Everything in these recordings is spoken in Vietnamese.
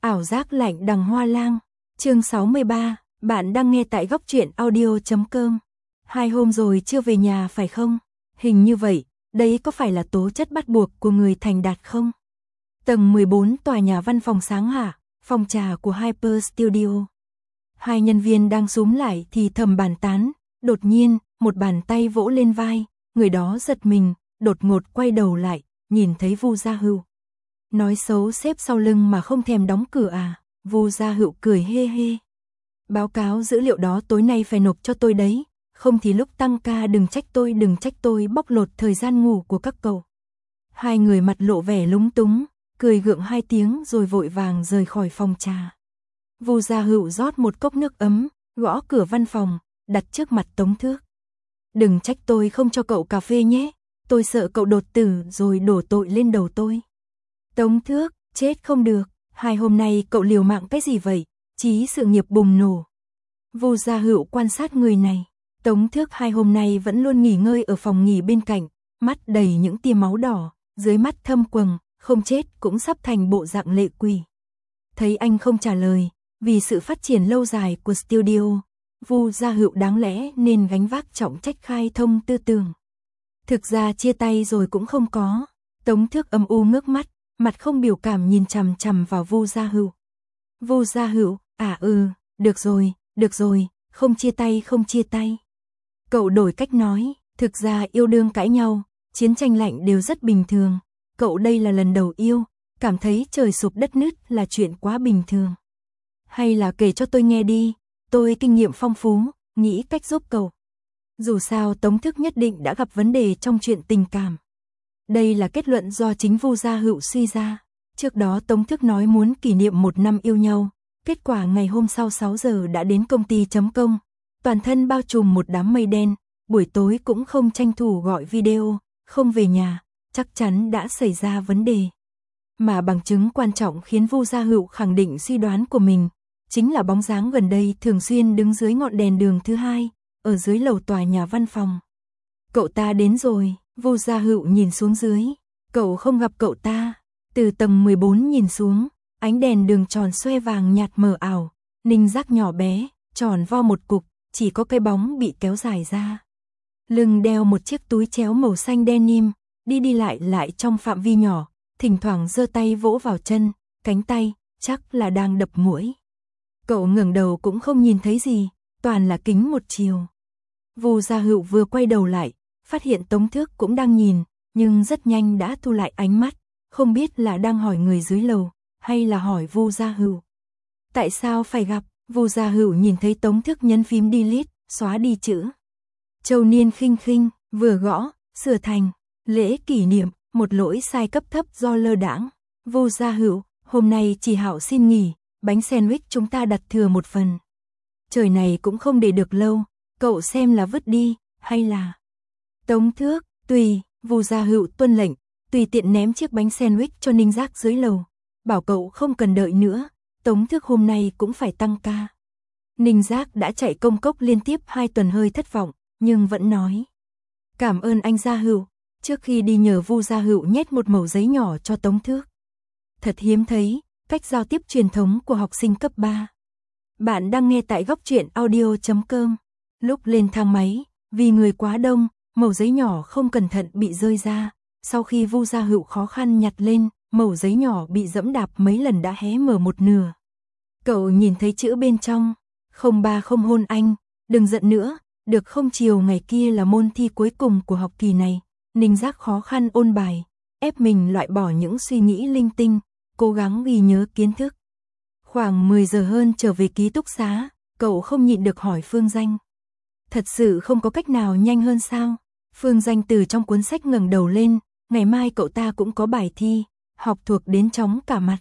Ảo giác lạnh đằng hoa lang. Chương 63, bạn đang nghe tại góc truyện audio.com. 2 hôm rồi chưa về nhà phải không? Hình như vậy, đấy có phải là tố chất bắt buộc của người thành đạt không? Tầng 14 tòa nhà văn phòng sáng hạ, phòng trà của Hyper Studio. Hai nhân viên đang xúm lại thì thầm bàn tán, đột nhiên, một bàn tay vỗ lên vai, người đó giật mình, đột ngột quay đầu lại, nhìn thấy Vu Gia Hữu. Nói xấu sếp sau lưng mà không thèm đóng cửa à? Vu Gia Hữu cười hê hê. Báo cáo dữ liệu đó tối nay phải nộp cho tôi đấy, không thì lúc tăng ca đừng trách tôi bóc lột thời gian ngủ của các cậu. Hai người mặt lộ vẻ lúng túng, cười gượng 2 tiếng rồi vội vàng rời khỏi phòng trà. Vu Gia Hữu rót một cốc nước ấm, gõ cửa văn phòng, đặt trước mặt Tống Thước. Đừng trách tôi không cho cậu cà phê nhé, tôi sợ cậu đột tử rồi đổ tội lên đầu tôi. Tống Thước, chết không được, 2 hôm nay cậu liều mạng cái gì vậy, chí sự nghiệp bùng nổ. Vu Gia Hữu quan sát người này, Tống Thước 2 hôm nay vẫn luôn nghỉ ngơi ở phòng nghỉ bên cạnh, mắt đầy những tia máu đỏ, dưới mắt thâm quầng, không chết cũng sắp thành bộ dạng lệ quỷ. Thấy anh không trả lời, vì sự phát triển lâu dài của studio, Vu Gia Hữu đáng lẽ nên gánh vác trọng trách khai thông tư tưởng. Thực ra chia tay rồi cũng không có. Tống Thước âm u ngước mắt, mặt không biểu cảm nhìn chằm chằm vào Vu Gia Hữu. Vu Gia Hữu, được rồi, không chia tay. Cậu đổi cách nói, thực ra yêu đương cãi nhau, chiến tranh lạnh đều rất bình thường. Cậu đây là lần đầu yêu, cảm thấy trời sụp đất nứt là chuyện quá bình thường. Hay là kể cho tôi nghe đi, tôi kinh nghiệm phong phú, nghĩ cách giúp cậu. Dù sao Tống Thước nhất định đã gặp vấn đề trong chuyện tình cảm. Đây là kết luận do chính Vu Gia Hữu suy ra. Trước đó Tống Thước nói muốn kỷ niệm 1 năm yêu nhau, kết quả ngày hôm sau 6 giờ đã đến công ty chấm công, toàn thân bao trùm một đám mây đen, buổi tối cũng không tranh thủ gọi video, không về nhà, chắc chắn đã xảy ra vấn đề. Mà bằng chứng quan trọng khiến Vu Gia Hữu khẳng định suy đoán của mình, chính là bóng dáng gần đây thường xuyên đứng dưới ngọn đèn đường thứ 2, ở dưới lầu tòa nhà văn phòng. Cậu ta đến rồi, Vu Gia Hữu nhìn xuống dưới, cậu không gặp cậu ta. Từ tầng 14 nhìn xuống, ánh đèn đường tròn xoe vàng nhạt mờ ảo, Ninh Giác nhỏ bé, tròn vo một cục, chỉ có cái bóng bị kéo dài ra. Lưng đeo một chiếc túi chéo màu xanh denim, đi lại trong phạm vi nhỏ, thỉnh thoảng giơ tay vỗ vào chân, cánh tay, chắc là đang đập muỗi. Cậu ngẩng đầu cũng không nhìn thấy gì, toàn là kính một chiều. Vu Gia Hữu vừa quay đầu lại, phát hiện Tống Thước cũng đang nhìn, nhưng rất nhanh đã thu lại ánh mắt, không biết là đang hỏi người dưới lầu, hay là hỏi Vu Gia Hữu. Tại sao phải gặp? Vu Gia Hữu nhìn thấy Tống Thước nhấn phím delete, xóa đi chữ Châu Niên khinh, vừa gõ, sửa thành lễ kỷ niệm, một lỗi sai cấp thấp do lơ đãng. Vu Gia Hữu, hôm nay chị Hạo xin nghỉ, bánh sandwich chúng ta đặt thừa 1 phần. Trời này cũng không để được lâu, cậu xem là vứt đi, hay là... Tống Thước, tùy, Vu Gia Hữu tuân lệnh, tùy tiện ném chiếc bánh sandwich cho Ninh Giác dưới lầu, bảo cậu không cần đợi nữa, Tống Thước hôm nay cũng phải tăng ca. Ninh Giác đã chạy công cốc liên tiếp 2 tuần hơi thất vọng, nhưng vẫn nói. Cảm ơn anh Gia Hữu, trước khi đi nhờ Vu Gia Hữu nhét một mẩu giấy nhỏ cho Tống Thước. Thật hiếm thấy, cách giao tiếp truyền thống của học sinh cấp 3. Bạn đang nghe tại góc truyện audio.com. Lúc lên thang máy, vì người quá đông, mẩu giấy nhỏ không cẩn thận bị rơi ra. Sau khi Vu Gia Hữu khó khăn nhặt lên, mẩu giấy nhỏ bị dẫm đạp mấy lần đã hé mở một nửa. Cậu nhìn thấy chữ bên trong, 03 không hôn anh, đừng giận nữa, được không? Chiều ngày kia là môn thi cuối cùng của học kỳ này. Ninh Giác khó khăn ôn bài, ép mình loại bỏ những suy nghĩ linh tinh, cố gắng ghi nhớ kiến thức. Khoảng 10 giờ hơn trở về ký túc xá, cậu không nhịn được hỏi Phương Danh. Thật sự không có cách nào nhanh hơn sao? Phương Danh từ trong cuốn sách ngẩng đầu lên, ngày mai cậu ta cũng có bài thi, học thuộc đến chóng cả mặt.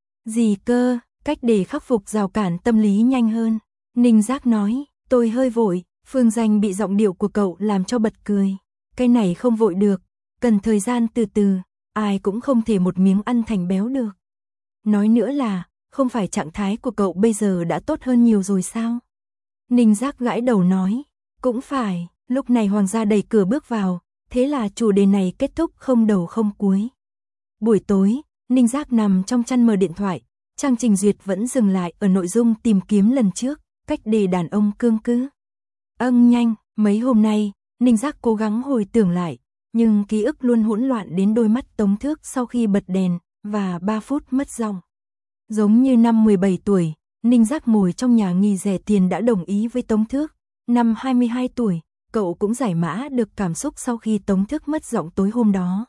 Gì cơ, cách để khắc phục rào cản tâm lý nhanh hơn. Ninh Giác nói, tôi hơi vội. Phương Danh bị giọng điệu của cậu làm cho bật cười. Cái này không vội được, cần thời gian từ từ, ai cũng không thể một miếng ăn thành béo được. Nói nữa là, không phải trạng thái của cậu bây giờ đã tốt hơn nhiều rồi sao? Ninh Giác gãi đầu nói, cũng phải, lúc này Hoàng gia đẩy cửa bước vào, thế là chủ đề này kết thúc không đầu không cuối. Buổi tối, Ninh Giác nằm trong chăn mở điện thoại, Trang trình duyệt vẫn dừng lại ở nội dung tìm kiếm lần trước, cách để đàn ông cương cứ. Nhanh, mấy hôm nay, Ninh Giác cố gắng hồi tưởng lại, nhưng ký ức luôn hỗn loạn đến đôi mắt Tống Thước sau khi bật đèn, và 3 phút mất dòng. Giống như năm 17 tuổi, Ninh Giác ngồi trong nhà nghỉ rẻ tiền đã đồng ý với Tống Thước. Năm 22 tuổi, cậu cũng giải mã được cảm xúc sau khi Tống Thước mất giọng tối hôm đó.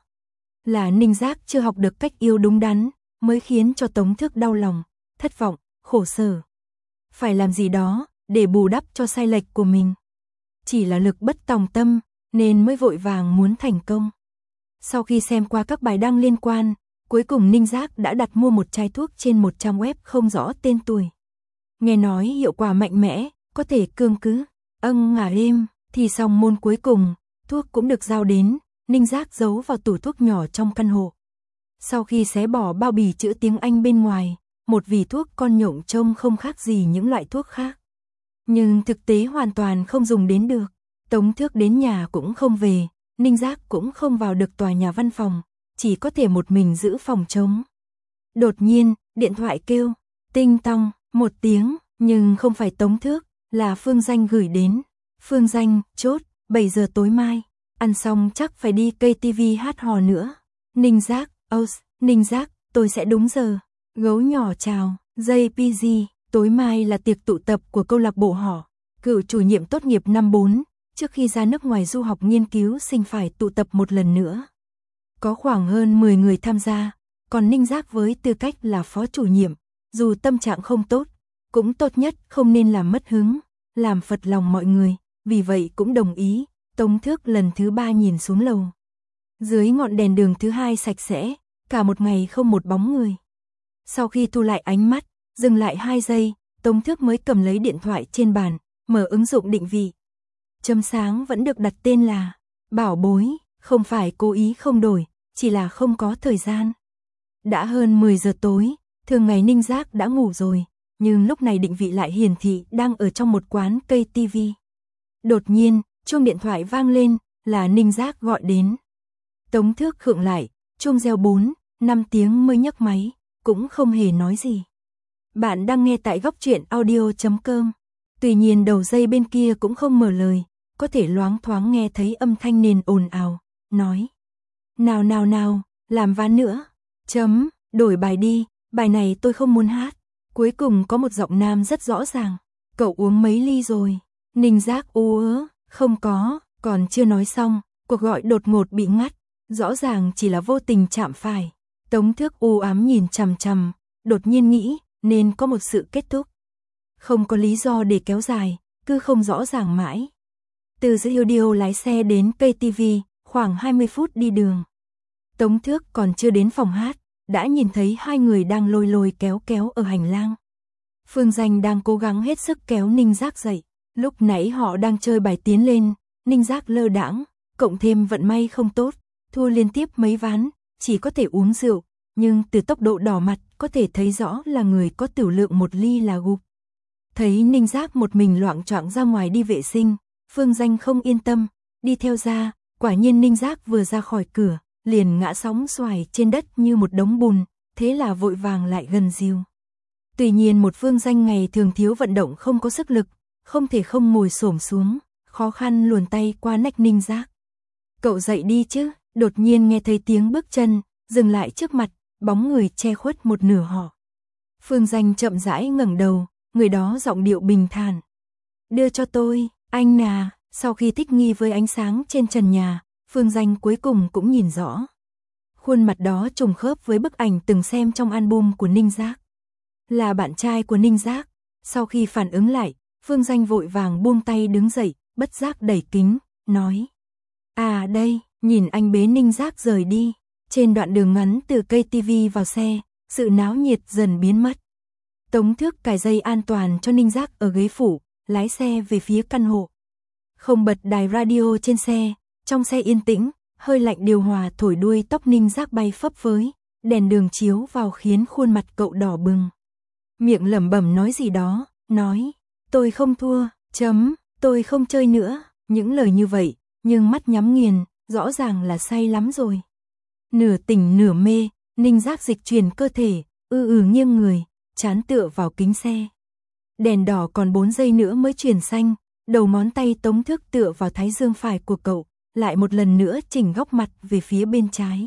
Là Ninh Giác chưa học được cách yêu đúng đắn, mới khiến cho Tống Thước đau lòng, thất vọng, khổ sở. Phải làm gì đó, để bù đắp cho sai lệch của mình. Chỉ là lực bất tòng tâm, nên mới vội vàng muốn thành công. Sau khi xem qua các bài đăng liên quan, cuối cùng Ninh Giác đã đặt mua một chai thuốc trên một trang web không rõ tên tuổi. Nghe nói hiệu quả mạnh mẽ, có thể cương cứ. Ngả êm, thì xong môn cuối cùng, thuốc cũng được giao đến, Ninh Giác giấu vào tủ thuốc nhỏ trong căn hộ. Sau khi xé bỏ bao bì chữ tiếng Anh bên ngoài, một vỉ thuốc con nhộng trông không khác gì những loại thuốc khác. Nhưng thực tế hoàn toàn không dùng đến được. Tống Thước đến nhà cũng không về, Ninh Giác cũng không vào được tòa nhà văn phòng, chỉ có thể một mình giữ phòng trống. Đột nhiên, điện thoại kêu, tinh tong, một tiếng, nhưng không phải Tống Thước, là Phương Danh gửi đến. Phương Danh, chốt, 7 giờ tối mai, ăn xong chắc phải đi KTV hát hò nữa. Ninh Giác, Ninh Giác, tôi sẽ đúng giờ. Gấu nhỏ chào, JPG, tối mai là tiệc tụ tập của câu lạc bộ họ. Cựu chủ nhiệm tốt nghiệp năm 4, trước khi ra nước ngoài du học nghiên cứu sinh phải tụ tập một lần nữa. Có khoảng hơn 10 người tham gia, còn Ninh Giác với tư cách là phó chủ nhiệm, dù tâm trạng không tốt, cũng tốt nhất không nên làm mất hứng, làm phật lòng mọi người, vì vậy cũng đồng ý. Tống Thước lần thứ 3 nhìn xuống lầu. Dưới ngọn đèn đường thứ 2 sạch sẽ, cả một ngày không một bóng người. Sau khi thu lại ánh mắt, dừng lại 2 giây, Tống Thước mới cầm lấy điện thoại trên bàn, mở ứng dụng định vị. Chấm sáng vẫn được đặt tên là Bảo Bối, không phải cố ý không đổi, chỉ là không có thời gian. Đã hơn 10 giờ tối, thường ngày Ninh Giác đã ngủ rồi, nhưng lúc này định vị lại hiển thị đang ở trong một quán cây TV. Đột nhiên, chuông điện thoại vang lên, là Ninh Giác gọi đến. Tống Thước khựng lại, chuông reo 4, 5 tiếng mới nhấc máy, cũng không hề nói gì. Bạn đang nghe tại góc truyện audio.com. Tuy nhiên đầu dây bên kia cũng không mở lời, có thể loáng thoáng nghe thấy âm thanh nền ồn ào, nói. Nào, làm ván nữa. Đổi bài đi, bài này tôi không muốn hát. Cuối cùng có một giọng nam rất rõ ràng. Cậu uống mấy ly rồi? Ninh Giác không có, còn chưa nói xong, cuộc gọi đột ngột bị ngắt. Rõ ràng chỉ là vô tình chạm phải. Tống Thước u ám nhìn chằm chằm, đột nhiên nghĩ nên có một sự kết thúc. Không có lý do để kéo dài, cứ không rõ ràng mãi. Từ studio lái xe đến KTV, khoảng 20 phút đi đường. Tống Thước còn chưa đến phòng hát, đã nhìn thấy hai người đang lôi kéo ở hành lang. Phương Danh đang cố gắng hết sức kéo Ninh Giác dậy. Lúc nãy họ đang chơi bài tiến lên, Ninh Giác lơ đãng, cộng thêm vận may không tốt, thua liên tiếp mấy ván, chỉ có thể uống rượu, nhưng từ tốc độ đỏ mặt có thể thấy rõ là người có tiểu lượng một ly là gục. Thấy Ninh Giác một mình loạng choạng ra ngoài đi vệ sinh, Phương Danh không yên tâm, đi theo ra, quả nhiên Ninh Giác vừa ra khỏi cửa, liền ngã sóng xoài trên đất như một đống bùn, thế là vội vàng lại gần dìu. Tuy nhiên một Phương Danh ngày thường thiếu vận động không có sức lực, không thể không ngồi xổm xuống, khó khăn luồn tay qua nách Ninh Giác. Cậu dậy đi chứ, đột nhiên nghe thấy tiếng bước chân, dừng lại trước mặt, bóng người che khuất một nửa họ. Phương Danh chậm rãi ngẩng đầu, người đó giọng điệu bình thản. Đưa cho tôi, anh nà. Sau khi thích nghi với ánh sáng trên trần nhà, Phương Danh cuối cùng cũng nhìn rõ. Khuôn mặt đó trùng khớp với bức ảnh từng xem trong album của Ninh Giác. Là bạn trai của Ninh Giác. Sau khi phản ứng lại, Phương Danh vội vàng buông tay đứng dậy, bất giác đẩy kính, nói. À đây, nhìn anh bế Ninh Giác rời đi. Trên đoạn đường ngắn từ cây TV vào xe, sự náo nhiệt dần biến mất. Tống Thước cài dây an toàn cho Ninh Giác ở ghế phụ, lái xe về phía căn hộ. Không bật đài radio trên xe, trong xe yên tĩnh, hơi lạnh điều hòa thổi đuôi tóc Ninh Giác bay phấp phới, đèn đường chiếu vào khiến khuôn mặt cậu đỏ bừng. Miệng lẩm bẩm nói gì đó, nói, tôi không thua, tôi không chơi nữa, những lời như vậy, nhưng mắt nhắm nghiền, rõ ràng là say lắm rồi. Nửa tỉnh nửa mê, Ninh Giác dịch chuyển cơ thể, nghiêng người, chán tựa vào kính xe. Đèn đỏ còn 4 giây nữa mới chuyển xanh, đầu ngón tay Tống Thước tựa vào thái dương phải của cậu, lại một lần nữa chỉnh góc mặt về phía bên trái.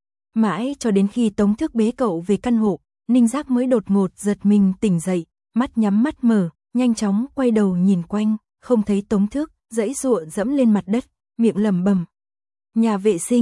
Mãi cho đến khi Tống Thước bế cậu về căn hộ, Ninh Giác mới đột ngột giật mình tỉnh dậy, mắt nhắm mắt mở, nhanh chóng quay đầu nhìn quanh, không thấy Tống Thước, giãy giụa dẫm lên mặt đất, miệng lẩm bẩm. Nhà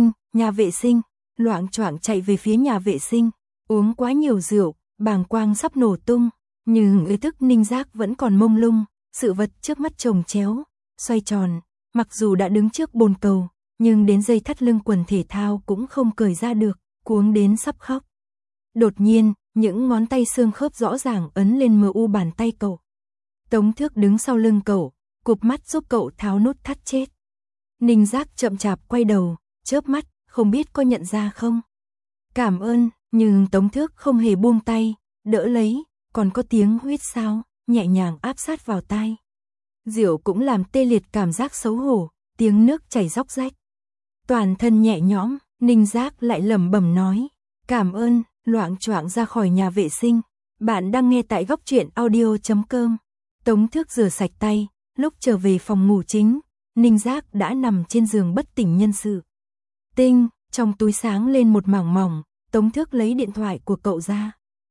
vệ sinh, loạng choạng chạy về phía nhà vệ sinh, uống quá nhiều rượu, bàng quang sắp nổ tung, nhưng ý thức Ninh Giác vẫn còn mông lung, sự vật trước mắt chồng chéo, xoay tròn, mặc dù đã đứng trước bồn cầu, nhưng đến dây thắt lưng quần thể thao cũng không cởi ra được, cuống đến sắp khóc. Đột nhiên, những ngón tay xương khớp rõ ràng ấn lên MU bàn tay cậu. Tống Thước đứng sau lưng cậu, cụp mắt giúp cậu tháo nút thắt chết. Ninh Giác chậm chạp quay đầu, chớp mắt, không biết có nhận ra không. Cảm ơn, nhưng Tống Thước không hề buông tay, đỡ lấy, còn có tiếng huýt sáo, nhẹ nhàng áp sát vào tai. Rượu cũng làm tê liệt cảm giác xấu hổ, tiếng nước chảy róc rách. Toàn thân nhẹ nhõm, Ninh Giác lại lẩm bẩm nói, cảm ơn, loạng choạng ra khỏi nhà vệ sinh. Bạn đang nghe tại góc truyện audio.com. Tống Thước rửa sạch tay, lúc trở về phòng ngủ chính, Ninh Giác đã nằm trên giường bất tỉnh nhân sự. Tinh, trong túi sáng lên một mảng mỏng, Tống Thước lấy điện thoại của cậu ra.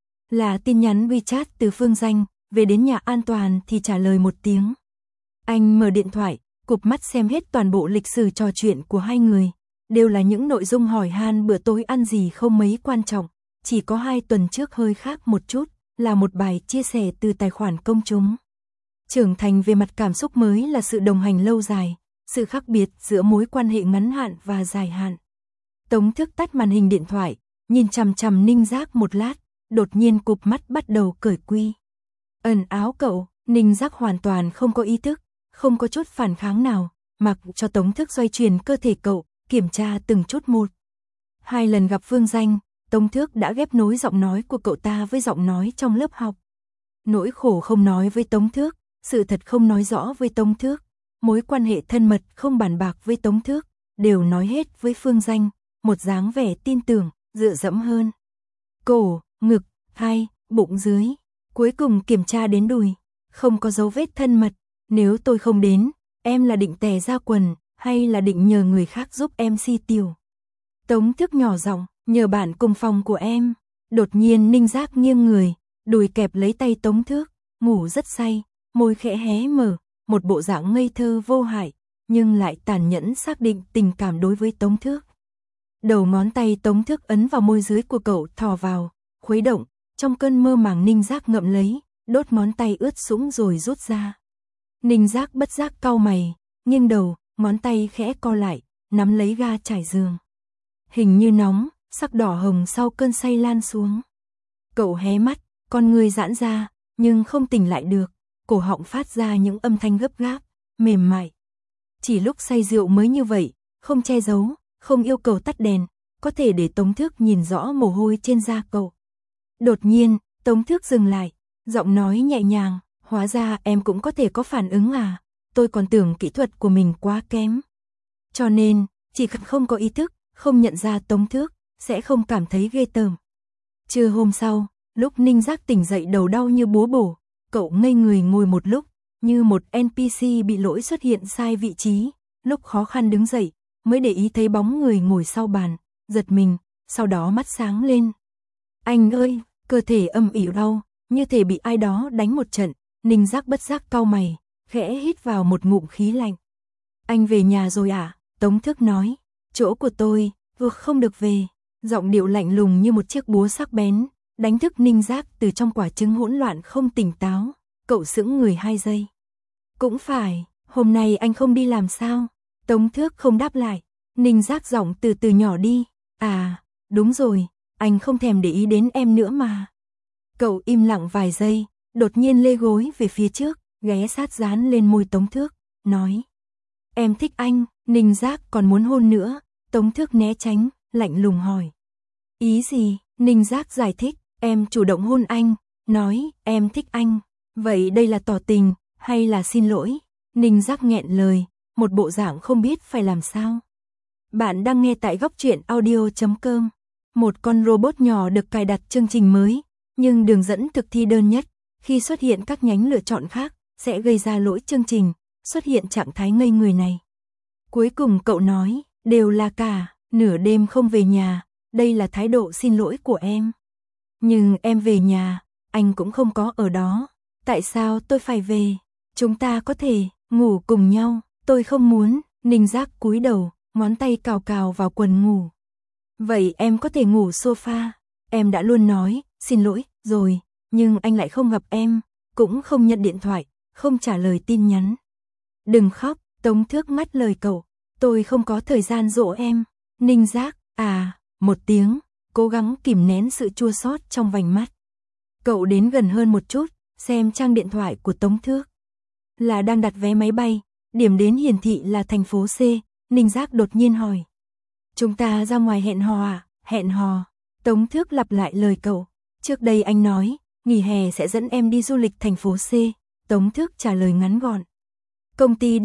Là tin nhắn WeChat từ Phương Danh, về đến nhà an toàn thì trả lời một tiếng. Anh mở điện thoại, cụp mắt xem hết toàn bộ lịch sử trò chuyện của hai người. Đều là những nội dung hỏi han bữa tối ăn gì không mấy quan trọng. Chỉ có 2 tuần trước hơi khác một chút, là một bài chia sẻ từ tài khoản công chúng. Trưởng thành về mặt cảm xúc mới là sự đồng hành lâu dài, sự khác biệt giữa mối quan hệ ngắn hạn và dài hạn. Tống Thước tắt màn hình điện thoại, nhìn chằm chằm Ninh Giác một lát, đột nhiên cụp mắt bắt đầu cởi quy. Ẩn áo cậu, Ninh Giác hoàn toàn không có ý thức, không có chút phản kháng nào, mặc cho Tống Thước xoay chuyển cơ thể cậu, kiểm tra từng chút một. 2 lần gặp Phương Danh, Tống Thước đã ghép nối giọng nói của cậu ta với giọng nói trong lớp học. Nỗi khổ không nói với Tống Thước, sự thật không nói rõ với Tống Thước, mối quan hệ thân mật không bàn bạc với Tống Thước, đều nói hết với Phương Danh, một dáng vẻ tin tưởng, dựa dẫm hơn. Cổ, ngực, vai, bụng dưới, cuối cùng kiểm tra đến đùi, không có dấu vết thân mật, nếu tôi không đến, em là định tè ra quần, hay là định nhờ người khác giúp em si tiểu. Tống Thước nhỏ giọng, nhờ bạn cùng phòng của em. Đột nhiên Ninh Giác nghiêng người, đùi kẹp lấy tay Tống Thước, ngủ rất say, môi khẽ hé mở, một bộ dạng ngây thơ vô hại, nhưng lại tàn nhẫn xác định tình cảm đối với Tống Thước. Đầu ngón tay Tống Thước ấn vào môi dưới của cậu thò vào, khuấy động, trong cơn mơ màng Ninh Giác ngậm lấy, đốt ngón tay ướt sũng rồi rút ra. Ninh Giác bất giác cau mày, nghiêng đầu, ngón tay khẽ co lại, nắm lấy ga trải giường. Hình như nóng, sắc đỏ hồng sau cơn say lan xuống. Cậu hé mắt, con người giãn ra, nhưng không tỉnh lại được, cổ họng phát ra những âm thanh gấp gáp, mềm mại. Chỉ lúc say rượu mới như vậy, không che giấu, không yêu cầu tắt đèn, có thể để Tống Thước nhìn rõ mồ hôi trên da cậu. Đột nhiên, Tống Thước dừng lại, giọng nói nhẹ nhàng, hóa ra em cũng có thể có phản ứng à, tôi còn tưởng kỹ thuật của mình quá kém. Cho nên, chỉ cần không có ý thức, không nhận ra Tống Thước, sẽ không cảm thấy ghê tởm. Trưa hôm sau, lúc Ninh Giác tỉnh dậy đầu đau như búa bổ, cậu ngây người ngồi một lúc, như một NPC bị lỗi xuất hiện sai vị trí, lúc khó khăn đứng dậy, mới để ý thấy bóng người ngồi sau bàn, giật mình, sau đó mắt sáng lên. Anh ơi, cơ thể âm ỉ đau, như thể bị ai đó đánh một trận, Ninh Giác bất giác cau mày, khẽ hít vào một ngụm khí lạnh. Anh về nhà rồi à? Tống Thước nói, chỗ của tôi, vừa không được về, giọng điệu lạnh lùng như một chiếc búa sắc bén, đánh thức Ninh Giác từ trong quả trứng hỗn loạn không tỉnh táo, cậu sững người 2 giây. Cũng phải, hôm nay anh không đi làm sao? Tống Thước không đáp lại, Ninh Giác giọng từ từ nhỏ đi, à, đúng rồi, anh không thèm để ý đến em nữa mà. Cậu im lặng vài giây, đột nhiên lê gối về phía trước, ghé sát dán lên môi Tống Thước, nói. Em thích anh, Ninh Giác còn muốn hôn nữa, Tống Thước né tránh, lạnh lùng hỏi. Ý gì? Ninh Giác giải thích, em chủ động hôn anh, nói em thích anh, vậy đây là tỏ tình, hay là xin lỗi? Ninh Giác nghẹn lời, một bộ dạng không biết phải làm sao. Bạn đang nghe tại góc truyện audio.com. Một con robot nhỏ được cài đặt chương trình mới, nhưng đường dẫn thực thi đơn nhất, khi xuất hiện các nhánh lựa chọn khác, sẽ gây ra lỗi chương trình, xuất hiện trạng thái ngây người này. Cuối cùng cậu nói, đều là cả, nửa đêm không về nhà, đây là thái độ xin lỗi của em. Nhưng em về nhà, anh cũng không có ở đó, tại sao tôi phải về? Chúng ta có thể ngủ cùng nhau, tôi không muốn. Ninh Giác cúi đầu, ngón tay cào cào vào quần ngủ. Vậy em có thể ngủ sofa, em đã luôn nói, xin lỗi, rồi, nhưng anh lại không gặp em, cũng không nhận điện thoại, không trả lời tin nhắn. Đừng khóc, Tống Thước ngắt lời cậu, tôi không có thời gian dỗ em. Ninh Giác, một tiếng, cố gắng kìm nén sự chua xót trong vành mắt. Cậu đến gần hơn một chút, xem trang điện thoại của Tống Thước. Là đang đặt vé máy bay, điểm đến hiển thị là thành phố C, Ninh Giác đột nhiên hỏi. Chúng ta ra ngoài hẹn hò à? Hẹn hò. Tống Thước lặp lại lời cậu. Trước đây anh nói, nghỉ hè sẽ dẫn em đi du lịch thành phố C. Tống Thước trả lời ngắn gọn. Công ty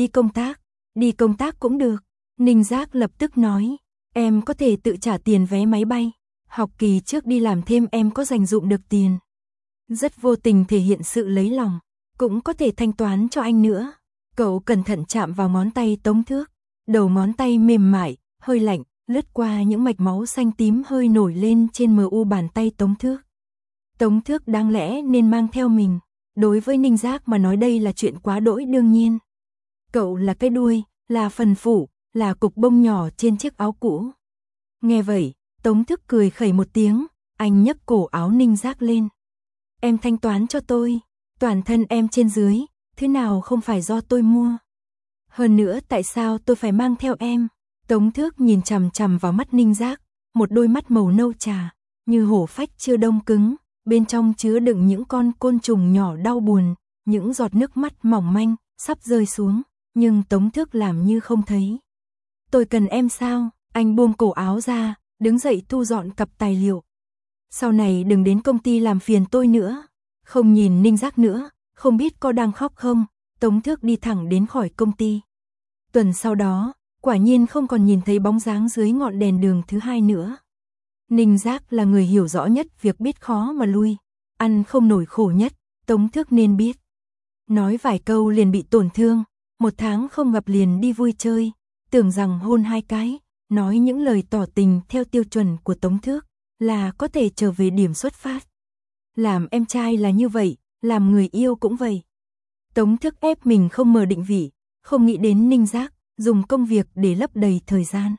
đi công tác cũng được. Ninh Giác lập tức nói, em có thể tự trả tiền vé máy bay. Học kỳ trước đi làm thêm em có dành dụm được tiền. Rất vô tình thể hiện sự lấy lòng, cũng có thể thanh toán cho anh nữa. Cậu cẩn thận chạm vào ngón tay Tống Thước, đầu ngón tay mềm mại, hơi lạnh, lướt qua những mạch máu xanh tím hơi nổi lên trên mu bàn tay Tống Thước. Tống Thước đáng lẽ nên mang theo mình, đối với Ninh Giác mà nói đây là chuyện quá đỗi đương nhiên. Cậu là cái đuôi, là phần phủ, là cục bông nhỏ trên chiếc áo cũ. Nghe vậy, Tống Thước cười khẩy một tiếng, anh nhấc cổ áo Ninh Giác lên. Em thanh toán cho tôi, toàn thân em trên dưới, thứ nào không phải do tôi mua. Hơn nữa tại sao tôi phải mang theo em? Tống Thước nhìn chằm chằm vào mắt Ninh Giác, một đôi mắt màu nâu trà, như hổ phách chưa đông cứng, bên trong chứa đựng những con côn trùng nhỏ đau buồn, những giọt nước mắt mỏng manh, sắp rơi xuống, nhưng Tống Thước làm như không thấy. Tôi cần em sao? Anh buông cổ áo ra, đứng dậy thu dọn cặp tài liệu. Sau này đừng đến công ty làm phiền tôi nữa. Không nhìn Ninh Giác nữa, không biết có đang khóc không, Tống Thước đi thẳng đến khỏi công ty. Tuần sau đó, quả nhiên không còn nhìn thấy bóng dáng dưới ngọn đèn đường thứ hai nữa. Ninh Giác là người hiểu rõ nhất việc biết khó mà lui, ăn không nổi khổ nhất, Tống Thước nên biết. Nói vài câu liền bị tổn thương, 1 tháng không gặp liền đi vui chơi, tưởng rằng hôn 2 cái, nói những lời tỏ tình theo tiêu chuẩn của Tống Thước, là có thể trở về điểm xuất phát. Làm em trai là như vậy, làm người yêu cũng vậy. Tống Thước ép mình không mở định vị, không nghĩ đến Ninh Giác, dùng công việc để lấp đầy thời gian.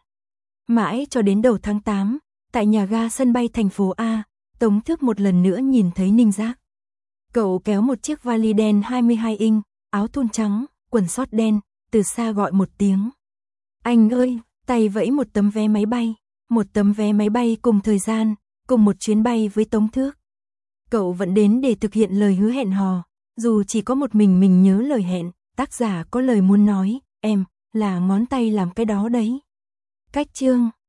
Mãi cho đến đầu tháng 8, tại nhà ga sân bay thành phố A, Tống Thước một lần nữa nhìn thấy Ninh Giác. Cậu kéo một chiếc vali đen 22 inch, áo thun trắng, quần sót đen, từ xa gọi một tiếng. Anh ơi, tay vẫy một tấm vé máy bay, một tấm vé máy bay cùng thời gian, cùng một chuyến bay với Tống Thước. Cậu vẫn đến để thực hiện lời hứa hẹn hò, dù chỉ có một mình nhớ lời hẹn, tác giả có lời muốn nói, em, là ngón tay làm cái đó đấy. Cách chương